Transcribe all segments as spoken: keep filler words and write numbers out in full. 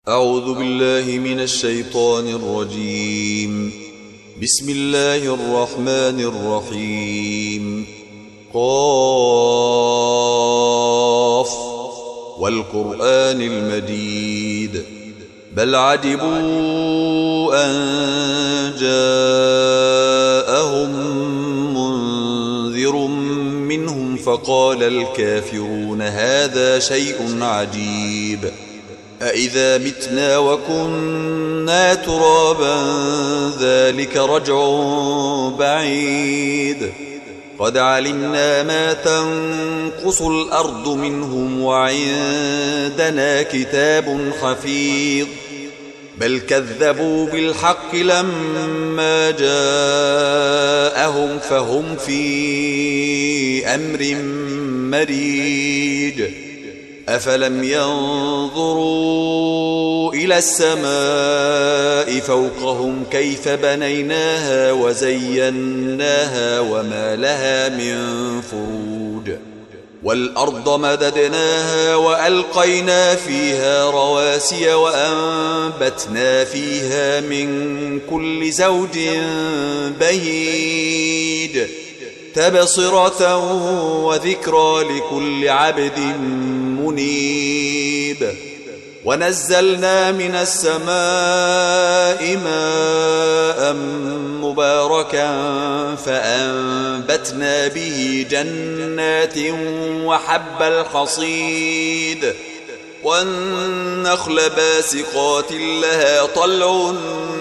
أعوذ بالله من الشيطان الرجيم. بسم الله الرحمن الرحيم. قاف والقرآن المجيد. بل عجبوا أن جاءهم منذر منهم فقال الكافرون هذا شيء عجيب. أإذا متنا وكنا ترابا ذلك رجع بعيد. قد علمنا ما تنقص الأرض منهم وعندنا كتاب حفيظ. بل كذبوا بالحق لما جاءهم فهم في أمر مريج. أفلم ينظروا إلى السماء فوقهم كيف بنيناها وزيناها وما لها من فروج. والأرض مددناها وألقينا فيها رواسي وأنبتنا فيها من كل زوج بهيج تبصرة وذكرى لكل عبد منيب. ونزلنا من السماء ماء مباركا فأنبتنا به جنات وحب الحصيد والنخل باسقات لها طلع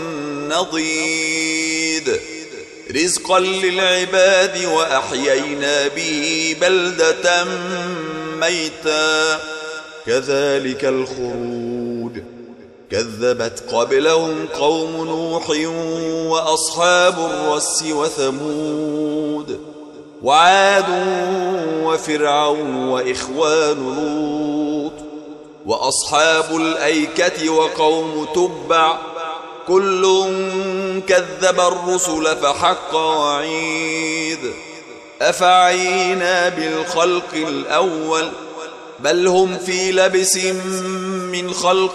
نضيد رزقا للعباد وأحيينا به بلدة ميتا كذلك الخروج. كذبت قبلهم قوم نوح وأصحاب الرس وثمود وعاد وفرعون وإخوان لوط وأصحاب الأيكة وقوم تبع كل كذب الرسل فحق وعيد. أفعينا بالخلق الأول بل هم في لبس من خلق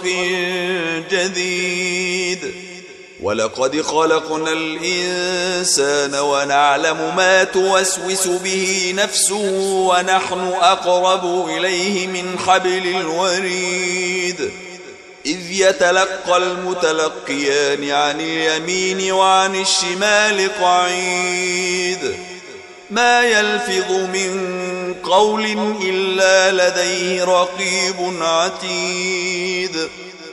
جديد. ولقد خلقنا الإنسان ونعلم ما توسوس به نفسه ونحن أقرب إليه من حبل الوريد. إذ يتلقى المتلقيان عن اليمين وعن الشمال قعيد. ما يلفظ من قول إلا لديه رقيب عتيد.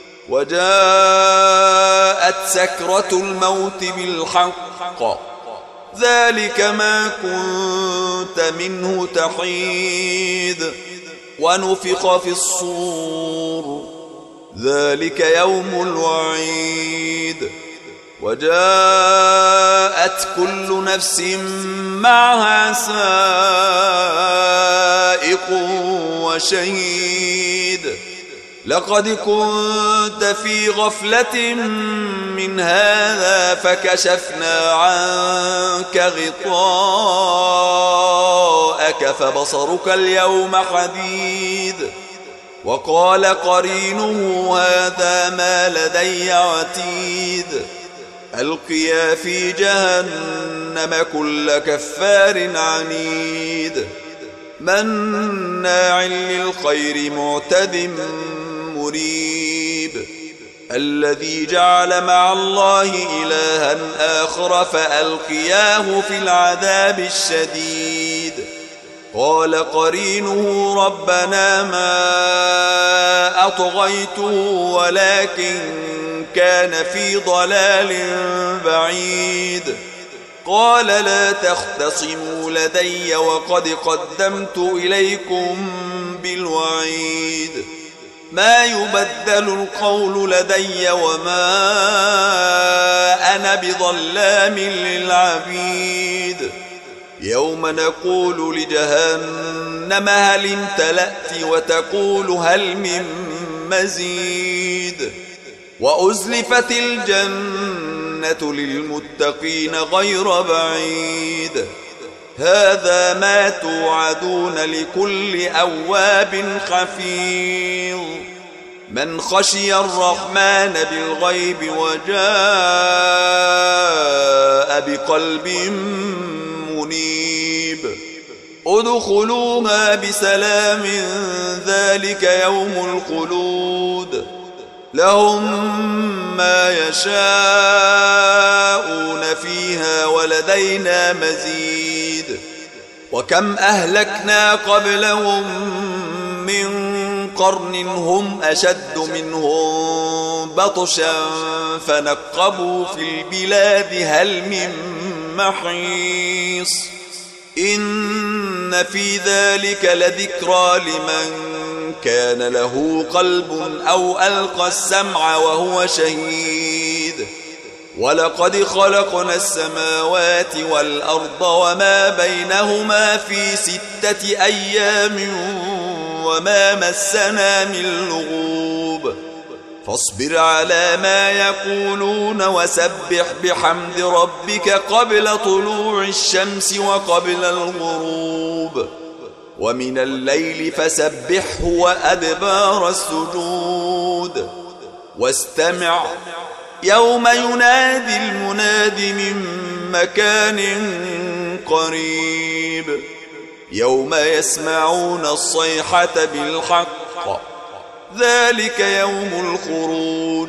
وجاءت سكرة الموت بالحق ذلك ما كنت منه تحيد. ونفخ في الصور ذلك يوم الوعيد. وجاءت كل نفس معها سائق وشهيد. لقد كنت في غفلة من هذا فكشفنا عنك غطاءك فبصرك اليوم حديد. وقال قرينه هذا ما لدي عتيد. ألقيا في جهنم كل كفار عنيد مناع للخير معتد مريب. الذي جعل مع الله إلها آخر فألقياه في العذاب الشديد. قال قرينه ربنا ما أطغيته ولكن كان في ضلال بعيد. قال لا تختصموا لدي وقد قدمت إليكم بالوعيد. ما يبدل القول لدي وما أنا بظلام للعبيد. يوم نقول لجهنم هل امتلأت وتقول هل من مزيد. وأزلفت الجنة للمتقين غير بعيد. هذا ما توعدون لكل أواب حفيظ. من خشي الرحمن بالغيب وجاء بقلب منيب ادخلوها بسلام ذلك يوم الخلود لهم ما يشاءون فيها ولدينا مزيد وكم أهلكنا قبلهم من قرن هم أشد منهم بطشا فنقبوا في البلاد هل من محيص إن في ذلك لذكرى لمن كان له قلب أو ألقى السمع وهو شهيد ولقد خلقنا السماوات والأرض وما بينهما في ستة أيام وما مسنا من لغوب فاصبر على ما يقولون وسبح بحمد ربك قبل طلوع الشمس وقبل الغروب ومن الليل فسبحه وأدبار السجود واستمع يوم ينادي المناد من مكان قريب يوم يسمعون الصيحة بالحق ذلك يوم الخروج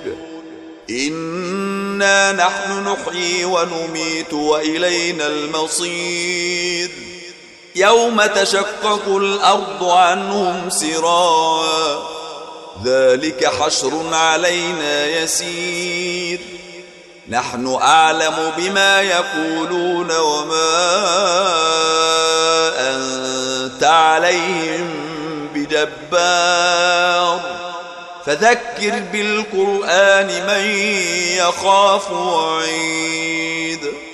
إنا نحن نحيي ونميت وإلينا المصير يوم تشقق الأرض عنهم سراعا ذلك حشر علينا يسير نحن أعلم بما يقولون وما أنت عليهم بجبار فذكر بالقرآن من يخاف وعيد